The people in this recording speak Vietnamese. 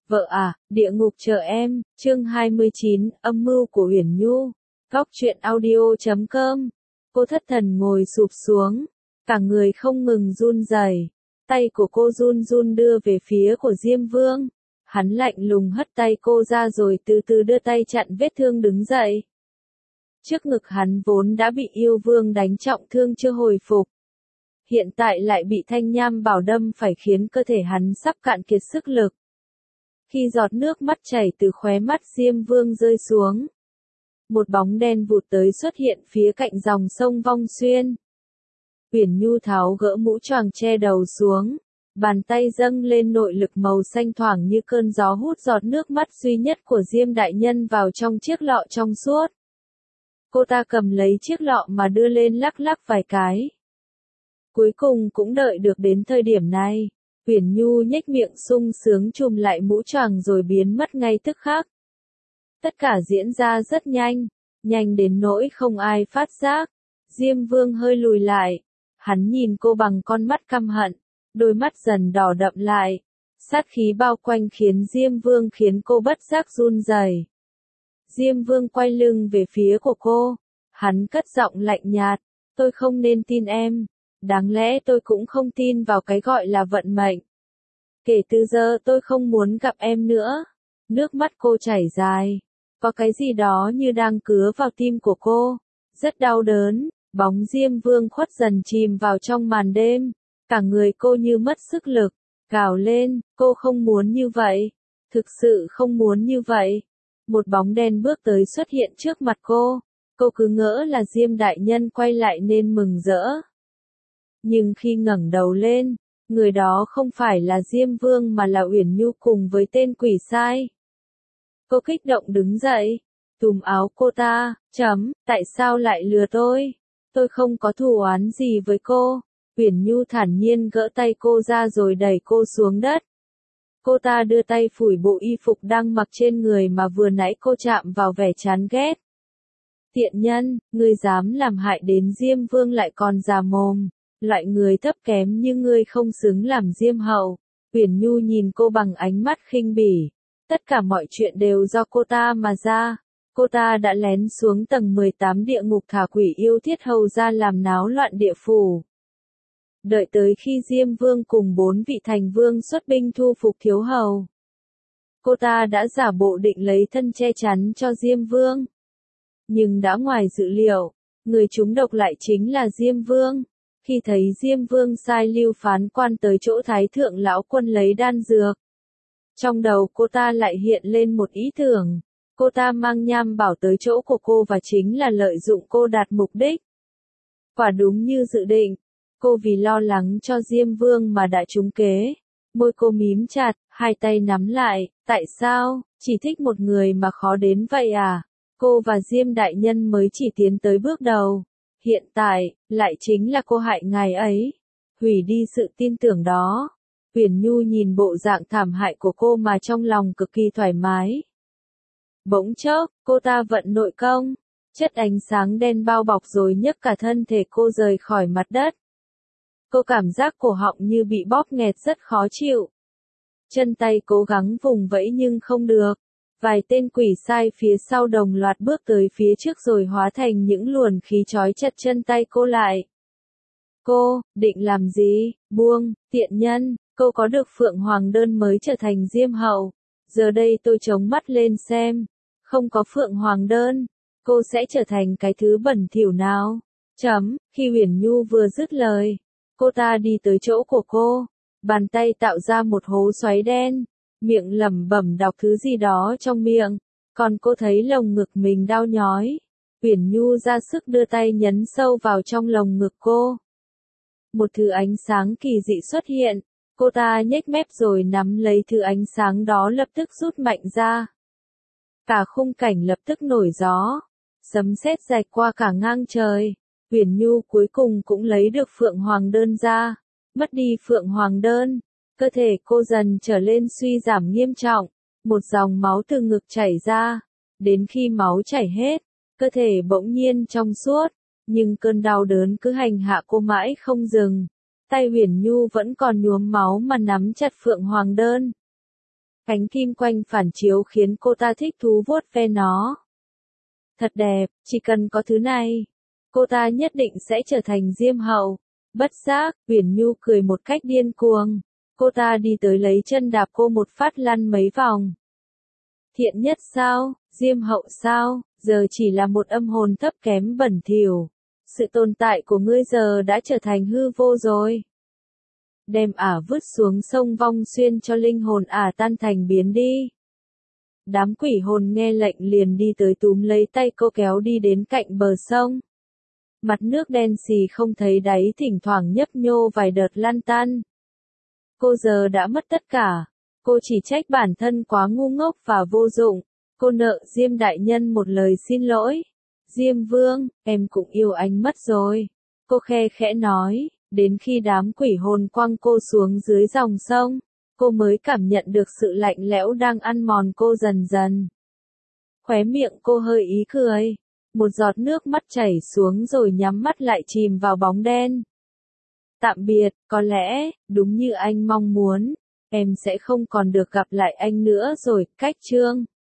Vợ à, địa ngục chờ em, chương 29, âm mưu của Uyển Nhu. Góc truyện audio.com. Cô thất thần ngồi sụp xuống, cả người không ngừng run rẩy. Tay của cô run run đưa về phía của Diêm Vương. Hắn lạnh lùng hất tay cô ra rồi từ từ đưa tay chặn vết thương đứng dậy. Trước ngực hắn vốn đã bị yêu vương đánh trọng thương chưa hồi phục. Hiện tại lại bị thanh nham bảo đâm phải khiến cơ thể hắn sắp cạn kiệt sức lực. Khi giọt nước mắt chảy từ khóe mắt Diêm Vương rơi xuống, một bóng đen vụt tới xuất hiện phía cạnh dòng sông Vong Xuyên. Uyển Nhu tháo gỡ mũ choàng che đầu xuống, bàn tay dâng lên nội lực màu xanh thoảng như cơn gió hút giọt nước mắt duy nhất của Diêm đại nhân vào trong chiếc lọ trong suốt. Cô ta cầm lấy chiếc lọ mà đưa lên lắc lắc vài cái. Cuối cùng cũng đợi được đến thời điểm này. Uyển Nhu nhếch miệng sung sướng chùm lại mũ choàng rồi biến mất ngay tức khắc. Tất cả diễn ra rất nhanh, nhanh đến nỗi không ai phát giác. Diêm Vương hơi lùi lại, hắn nhìn cô bằng con mắt căm hận, đôi mắt dần đỏ đậm lại. Sát khí bao quanh khiến cô bất giác run rẩy. Diêm Vương quay lưng về phía của cô, hắn cất giọng lạnh nhạt, tôi không nên tin em. Đáng lẽ tôi cũng không tin vào cái gọi là vận mệnh. Kể từ giờ tôi không muốn gặp em nữa. Nước mắt cô chảy dài. Có cái gì đó như đang cứa vào tim của cô. Rất đau đớn. Bóng Diêm Vương khuất dần chìm vào trong màn đêm. Cả người cô như mất sức lực. Gào lên, cô không muốn như vậy. Thực sự không muốn như vậy. Một bóng đen bước tới xuất hiện trước mặt cô. Cô cứ ngỡ là Diêm đại nhân quay lại nên mừng rỡ. Nhưng khi ngẩng đầu lên, người đó không phải là Diêm Vương mà là Uyển Nhu cùng với tên quỷ sai. Cô kích động đứng dậy, túm áo cô ta, tại sao lại lừa tôi? Tôi không có thù oán gì với cô. Uyển Nhu thản nhiên gỡ tay cô ra rồi đẩy cô xuống đất. Cô ta đưa tay phủi bộ y phục đang mặc trên người mà vừa nãy cô chạm vào vẻ chán ghét. Tiện nhân, ngươi dám làm hại đến Diêm Vương lại còn già mồm. Loại người thấp kém như ngươi không xứng làm Diêm hậu. Uyển Nhu nhìn cô bằng ánh mắt khinh bỉ. Tất cả mọi chuyện đều do cô ta mà ra. Cô ta đã lén xuống tầng 18 địa ngục thả quỷ yêu thiết hầu ra làm náo loạn địa phủ. Đợi tới khi Diêm Vương cùng 4 vị thành vương xuất binh thu phục thiếu hầu. Cô ta đã giả bộ định lấy thân che chắn cho Diêm Vương. Nhưng đã ngoài dự liệu, người trúng độc lại chính là Diêm Vương. Khi thấy Diêm Vương sai Lưu phán quan tới chỗ Thái thượng lão quân lấy đan dược, trong đầu cô ta lại hiện lên một ý tưởng. Cô ta mang nham bảo tới chỗ của cô và chính là lợi dụng cô đạt mục đích. Quả đúng như dự định, cô vì lo lắng cho Diêm Vương mà đã trúng kế. Môi cô mím chặt, hai tay nắm lại, tại sao, chỉ thích một người mà khó đến vậy à? Cô và Diêm đại nhân mới chỉ tiến tới bước đầu. Hiện tại, lại chính là cô hại ngài ấy. Hủy đi sự tin tưởng đó. Uyển Nhu nhìn bộ dạng thảm hại của cô mà trong lòng cực kỳ thoải mái. Bỗng chốc, cô ta vận nội công. Chất ánh sáng đen bao bọc rồi nhấc cả thân thể cô rời khỏi mặt đất. Cô cảm giác cổ họng như bị bóp nghẹt rất khó chịu. Chân tay cố gắng vùng vẫy nhưng không được. Vài tên quỷ sai phía sau đồng loạt bước tới phía trước rồi hóa thành những luồn khí trói chặt chân tay cô lại. Cô, định làm gì? Buông, tiện nhân, cô có được Phượng Hoàng đơn mới trở thành Diêm hậu. Giờ đây tôi chống mắt lên xem. Không có Phượng Hoàng đơn, cô sẽ trở thành cái thứ bẩn thỉu nào? Khi Uyển Nhu vừa dứt lời, cô ta đi tới chỗ của cô. Bàn tay tạo ra một hố xoáy đen. Miệng lẩm bẩm đọc thứ gì đó trong miệng, còn cô thấy lồng ngực mình đau nhói. Uyển Nhu ra sức đưa tay nhấn sâu vào trong lồng ngực cô. Một thứ ánh sáng kỳ dị xuất hiện, cô ta nhếch mép rồi nắm lấy thứ ánh sáng đó lập tức rút mạnh ra. Cả khung cảnh lập tức nổi gió, sấm sét rạch qua cả ngang trời. Uyển Nhu cuối cùng cũng lấy được Phượng Hoàng đơn ra. Mất đi Phượng Hoàng đơn, cơ thể cô dần trở lên suy giảm nghiêm trọng, một dòng máu từ ngực chảy ra. Đến khi máu chảy hết, cơ thể bỗng nhiên trong suốt, nhưng cơn đau đớn cứ hành hạ cô mãi không dừng. Tay Uyển Nhu vẫn còn nhuốm máu mà nắm chặt Phượng Hoàng đơn. Cánh kim quanh phản chiếu khiến cô ta thích thú vuốt ve nó. Thật đẹp, chỉ cần có thứ này, cô ta nhất định sẽ trở thành diêm hậu. Bất giác, Uyển Nhu cười một cách điên cuồng. Cô ta đi tới lấy chân đạp cô một phát lăn mấy vòng. Thiện nhất sao, diêm hậu sao, giờ chỉ là một âm hồn thấp kém bẩn thỉu. Sự tồn tại của ngươi giờ đã trở thành hư vô rồi. Đem ả vứt xuống sông Vong Xuyên cho linh hồn ả tan thành biến đi. Đám quỷ hồn nghe lệnh liền đi tới túm lấy tay cô kéo đi đến cạnh bờ sông. Mặt nước đen xì không thấy đáy, thỉnh thoảng nhấp nhô vài đợt lăn tăn. Cô giờ đã mất tất cả. Cô chỉ trách bản thân quá ngu ngốc và vô dụng. Cô nợ Diêm đại nhân một lời xin lỗi. Diêm vương, em cũng yêu anh mất rồi. Cô khe khẽ nói, đến khi đám quỷ hồn quăng cô xuống dưới dòng sông, cô mới cảm nhận được sự lạnh lẽo đang ăn mòn cô dần dần. Khóe miệng cô hơi ý cười. Một giọt nước mắt chảy xuống rồi nhắm mắt lại chìm vào bóng đen. Tạm biệt, có lẽ, đúng như anh mong muốn, em sẽ không còn được gặp lại anh nữa rồi. Cách chương